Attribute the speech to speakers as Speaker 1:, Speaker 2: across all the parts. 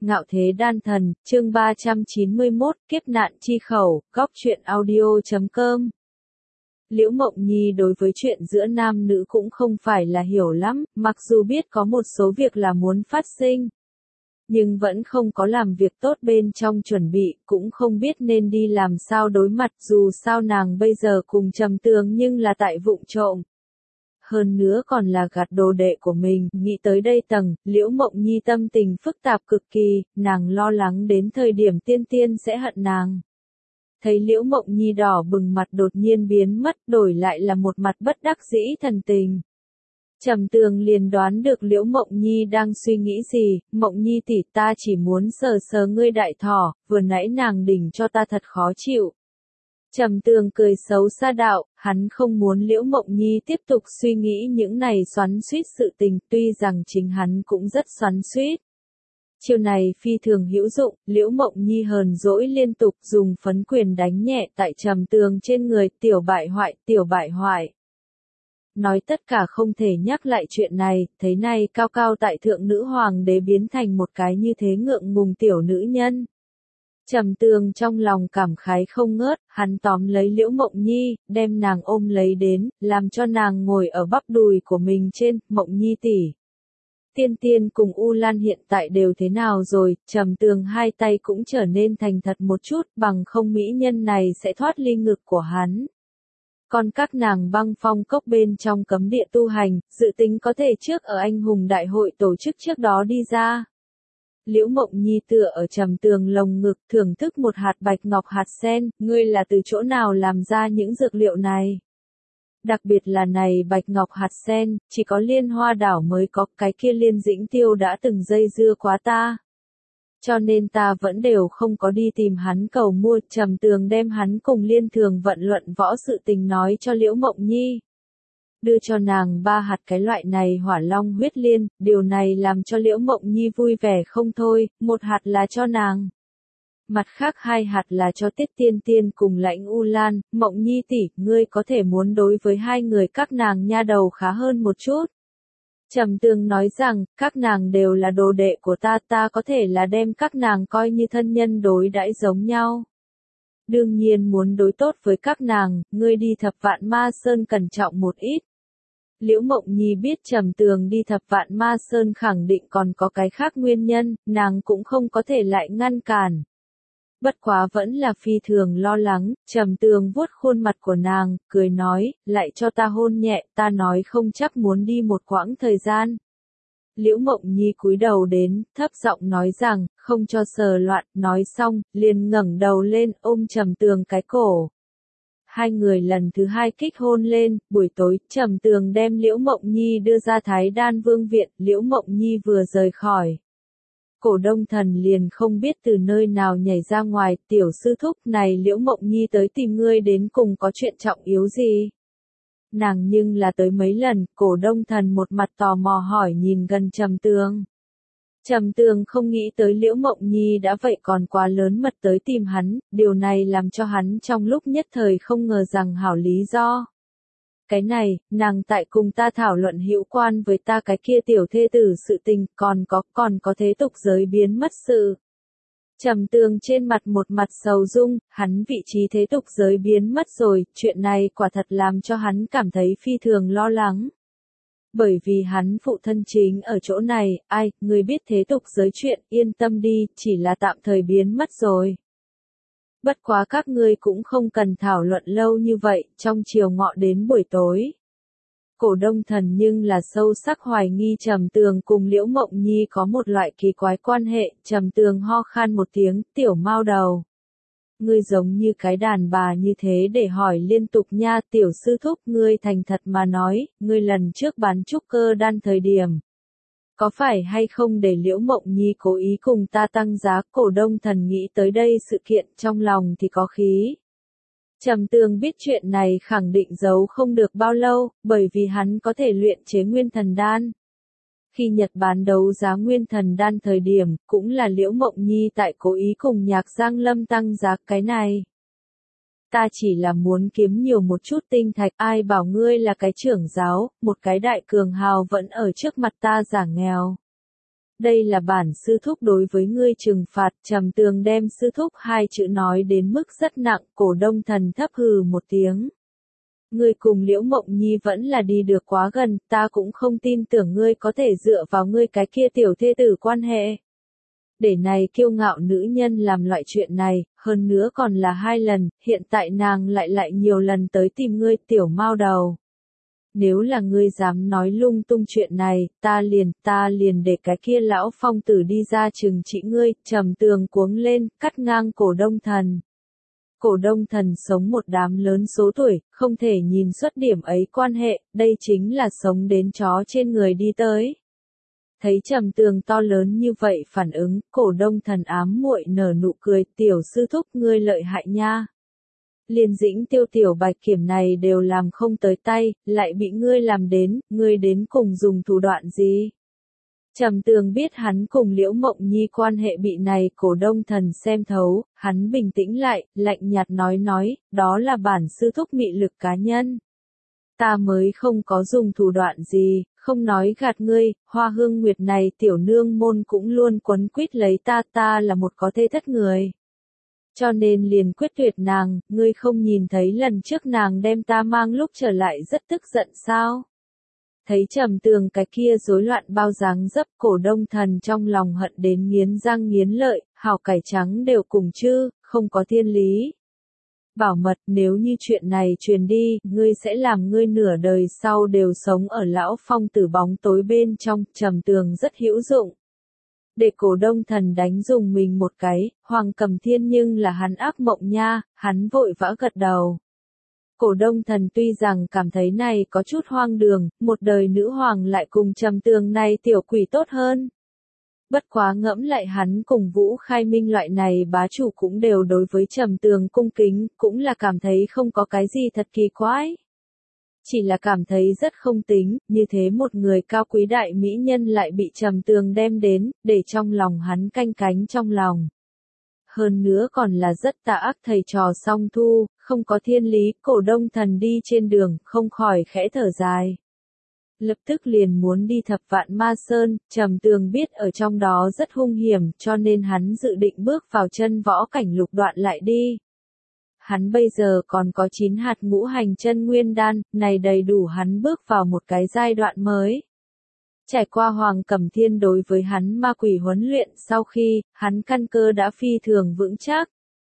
Speaker 1: Ngạo Thế Đan Thần, chương 391, Kiếp nạn chi khẩu, góc truyện audio.com. Liễu Mộng Nhi đối với chuyện giữa nam nữ cũng không phải là hiểu lắm, mặc dù biết có một số việc là muốn phát sinh, nhưng vẫn không có làm việc tốt bên trong chuẩn bị, cũng không biết nên đi làm sao đối mặt, dù sao nàng bây giờ cùng Trầm Tường nhưng là tại vụng trộm. Hơn nữa còn là gạt đồ đệ của mình, nghĩ tới đây Liễu Mộng Nhi tâm tình phức tạp cực kỳ, nàng lo lắng đến thời điểm Tiên Tiên sẽ hận nàng. Thấy Liễu Mộng Nhi đỏ bừng mặt đột nhiên biến mất, đổi lại là một mặt bất đắc dĩ thần tình. Trầm Tường liền đoán được Liễu Mộng Nhi đang suy nghĩ gì, Mộng Nhi tỷ, ta chỉ muốn sờ sờ ngươi đại thỏ, vừa nãy nàng đỉnh cho ta thật khó chịu. Trầm Tường cười xấu xa đạo, hắn không muốn Liễu Mộng Nhi tiếp tục suy nghĩ những này xoắn xuýt sự tình, tuy rằng chính hắn cũng rất xoắn xuýt. Chiêu này phi thường hữu dụng, Liễu Mộng Nhi hờn dỗi liên tục dùng phấn quyền đánh nhẹ tại Trầm Tường trên người, tiểu bại hoại. Nói tất cả không thể nhắc lại chuyện này, thế này cao cao tại thượng nữ hoàng đế biến thành một cái như thế ngượng ngùng tiểu nữ nhân. Trầm Tường trong lòng cảm khái không ngớt, hắn tóm lấy Liễu Mộng Nhi, đem nàng ôm lấy đến, làm cho nàng ngồi ở bắp đùi của mình trên, Mộng Nhi tỷ. Tiên Tiên cùng U Lan hiện tại đều thế nào rồi, Trầm Tường hai tay cũng trở nên thành thật một chút, bằng không mỹ nhân này sẽ thoát ly ngực của hắn. Còn các nàng Băng Phong cốc bên trong cấm địa tu hành, dự tính có thể trước ở anh hùng đại hội tổ chức trước đó đi ra. Liễu Mộng Nhi tựa ở Trầm Tường lồng ngực thưởng thức một hạt bạch ngọc hạt sen, ngươi là từ chỗ nào làm ra những dược liệu này? Đặc biệt là này bạch ngọc hạt sen, chỉ có Liên Hoa đảo mới có, cái kia Liên Dĩnh Tiêu đã từng dây dưa quá ta. Cho nên ta vẫn đều không có đi tìm hắn cầu mua. Trầm Tường đem hắn cùng Liên Thường vận luận võ sự tình nói cho Liễu Mộng Nhi. Đưa cho nàng 3 hạt cái loại này hỏa long huyết liên, điều này làm cho Liễu Mộng Nhi vui vẻ không thôi, 1 hạt là cho nàng. Mặt khác 2 hạt là cho Tiết Tiên Tiên cùng Lãnh U Lan. Mộng Nhi tỷ, ngươi có thể muốn đối với hai người các nàng nha đầu khá hơn một chút. Trầm Tường nói rằng, các nàng đều là đồ đệ của ta, ta có thể là đem các nàng coi như thân nhân đối đãi giống nhau. Đương nhiên muốn đối tốt với các nàng, ngươi đi Thập Vạn Ma Sơn cẩn trọng một ít. Liễu Mộng Nhi biết Trầm Tường đi Thập Vạn Ma Sơn khẳng định còn có cái khác nguyên nhân, nàng cũng không có thể lại ngăn cản. Bất quá vẫn là phi thường lo lắng, Trầm Tường vuốt khuôn mặt của nàng, cười nói, lại cho ta hôn nhẹ, ta nói không chắc muốn đi một quãng thời gian. Liễu Mộng Nhi cúi đầu đến, thấp giọng nói rằng, không cho sờ loạn, nói xong, liền ngẩng đầu lên, ôm Trầm Tường cái cổ. Hai người lần thứ 2 kích hôn lên, buổi tối, Trầm Tường đem Liễu Mộng Nhi đưa ra Thái Đan Vương viện, Liễu Mộng Nhi vừa rời khỏi. Cổ Đông Thần liền không biết từ nơi nào nhảy ra ngoài, tiểu sư thúc này Liễu Mộng Nhi tới tìm ngươi đến cùng có chuyện trọng yếu gì? Nàng nhưng là tới mấy lần, Cổ Đông Thần một mặt tò mò hỏi nhìn gần Trầm Tường. Trầm Tường không nghĩ tới Liễu Mộng Nhi đã vậy còn quá lớn mật tới tìm hắn, điều này làm cho hắn trong lúc nhất thời không ngờ rằng hảo lý do. Cái này, nàng tại cùng ta thảo luận hữu quan với ta cái kia tiểu thê tử sự tình, còn có thế tục giới biến mất sự. Trầm Tường trên mặt một mặt sầu dung, hắn vị trí thế tục giới biến mất rồi, chuyện này quả thật làm cho hắn cảm thấy phi thường lo lắng. Bởi vì hắn phụ thân chính ở chỗ này, ai, người biết thế tục giới chuyện, yên tâm đi, chỉ là tạm thời biến mất rồi. Bất quá các ngươi cũng không cần thảo luận lâu như vậy, trong chiều ngọ đến buổi tối. Cổ Đông Thần nhưng là sâu sắc hoài nghi Trầm Tường cùng Liễu Mộng Nhi có một loại kỳ quái quan hệ, Trầm Tường ho khan một tiếng, tiểu mao đầu. Ngươi giống như cái đàn bà như thế để hỏi liên tục nha, tiểu sư thúc, ngươi thành thật mà nói, ngươi lần trước bán trúc cơ đan thời điểm. Có phải hay không để Liễu Mộng Nhi cố ý cùng ta tăng giá? Cổ Đông Thần nghĩ tới đây sự kiện trong lòng thì có khí. Trầm Tường biết chuyện này khẳng định giấu không được bao lâu, bởi vì hắn có thể luyện chế nguyên thần đan. Khi Nhật bán đấu giá nguyên thần đan thời điểm, cũng là Liễu Mộng Nhi tại cố ý cùng Nhạc Giang Lâm tăng giá cái này. Ta chỉ là muốn kiếm nhiều một chút tinh thạch, ai bảo ngươi là cái trưởng giáo, một cái đại cường hào vẫn ở trước mặt ta giả nghèo. đây là bản sư thúc đối với ngươi trừng phạt. Trầm Tường đem sư thúc hai chữ nói đến mức rất nặng, Cổ Đông Thần thấp hừ một tiếng. Ngươi cùng Liễu Mộng Nhi vẫn là đi được quá gần, ta cũng không tin tưởng ngươi có thể dựa vào ngươi cái kia tiểu thê tử quan hệ. Để này kiêu ngạo nữ nhân làm loại chuyện này, hơn nữa còn là 2 lần, hiện tại nàng lại nhiều lần tới tìm ngươi tiểu mao đầu. Nếu là ngươi dám nói lung tung chuyện này, ta liền để cái kia lão phong tử đi ra trừng trị ngươi. Trầm Tường cuống lên, cắt ngang Cổ Đông Thần. Cổ Đông Thần sống một đám lớn số tuổi, không thể nhìn xuất điểm ấy quan hệ, đây chính là sống đến chó trên người đi tới. Thấy Trầm Tường to lớn như vậy phản ứng, Cổ Đông Thần ám muội nở nụ cười, tiểu sư thúc ngươi lợi hại nha. Liên Dĩnh Tiêu tiểu bạch kiểm này đều làm không tới tay, lại bị ngươi làm đến, ngươi đến cùng dùng thủ đoạn gì? Trầm Tường biết hắn cùng Liễu Mộng Nhi quan hệ bị này Cổ Đông Thần xem thấu, hắn bình tĩnh lại, lạnh nhạt nói, đó là bản sư thúc mị lực cá nhân. Ta mới không có dùng thủ đoạn gì, không nói gạt ngươi, Hoa Hương Nguyệt này tiểu nương môn cũng luôn quấn quýt lấy ta là một có thê thất người. Cho nên liền quyết tuyệt nàng, ngươi không nhìn thấy lần trước nàng đem ta mang lúc trở lại rất tức giận sao? Thấy Trầm Tường cái kia rối loạn bao dáng dấp, Cổ Đông Thần trong lòng hận đến nghiến răng nghiến lợi, hào cải trắng đều cùng chứ, không có thiên lý. Bảo mật, nếu như chuyện này truyền đi, ngươi sẽ làm ngươi nửa đời sau đều sống ở lão phong tử bóng tối bên trong. Trầm Tường rất hữu dụng. Để Cổ Đông Thần đánh dùng mình một cái, Hoàng Cầm Thiên nhưng là hắn ác mộng nha, hắn vội vã gật đầu. Cổ Đông Thần tuy rằng cảm thấy này có chút hoang đường, một đời nữ hoàng lại cùng Trầm Tường này tiểu quỷ tốt hơn. Bất quá ngẫm lại hắn cùng Vũ Khai Minh loại này bá chủ cũng đều đối với Trầm Tường cung kính, cũng là cảm thấy không có cái gì thật kỳ quái. Chỉ là cảm thấy rất không tính, như thế một người cao quý đại mỹ nhân lại bị Trầm Tường đem đến, để trong lòng hắn canh cánh trong lòng. Hơn nữa còn là rất tà ác thầy trò song thu, không có thiên lý. Cổ Đông Thần đi trên đường, không khỏi khẽ thở dài. Lập tức liền muốn đi Thập Vạn Ma Sơn, Trầm Tường biết ở trong đó rất hung hiểm, cho nên hắn dự định bước vào chân võ cảnh lục đoạn lại đi. Hắn bây giờ còn có 9 hạt ngũ hành chân nguyên đan, này đầy đủ hắn bước vào một cái giai đoạn mới. Trải qua Hoàng Cẩm Thiên đối với hắn ma quỷ huấn luyện sau khi, hắn căn cơ đã phi thường vững chắc.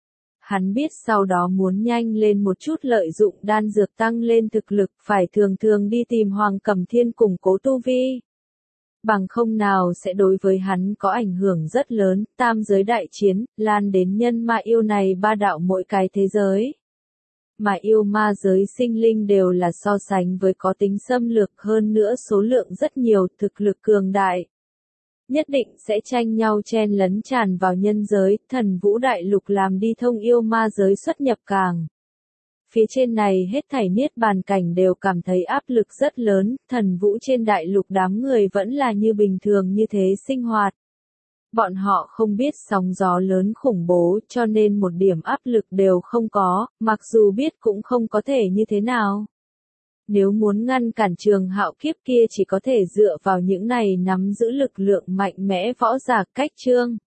Speaker 1: Hắn biết sau đó muốn nhanh lên một chút lợi dụng đan dược tăng lên thực lực, phải thường đi tìm Hoàng Cẩm Thiên củng cố tu vi. Bằng không nào sẽ đối với hắn có ảnh hưởng rất lớn. Tam giới đại chiến, lan đến nhân ma yêu này 3 đạo mỗi cái thế giới. Mà yêu ma giới sinh linh đều là so sánh với có tính xâm lược, hơn nữa số lượng rất nhiều, thực lực cường đại. Nhất định sẽ tranh nhau chen lấn tràn vào nhân giới. Thần Vũ Đại Lục làm đi thông yêu ma giới xuất nhập càng. Phía trên này hết thảy niết bàn cảnh đều cảm thấy áp lực rất lớn. Thần Vũ trên đại lục đám người vẫn là như bình thường như thế sinh hoạt. Bọn họ không biết sóng gió lớn khủng bố, cho nên một điểm áp lực đều không có, mặc dù biết cũng không có thể như thế nào. Nếu muốn ngăn cản Trường Hạo kiếp kia chỉ có thể dựa vào những này nắm giữ lực lượng mạnh mẽ võ giả cách chương.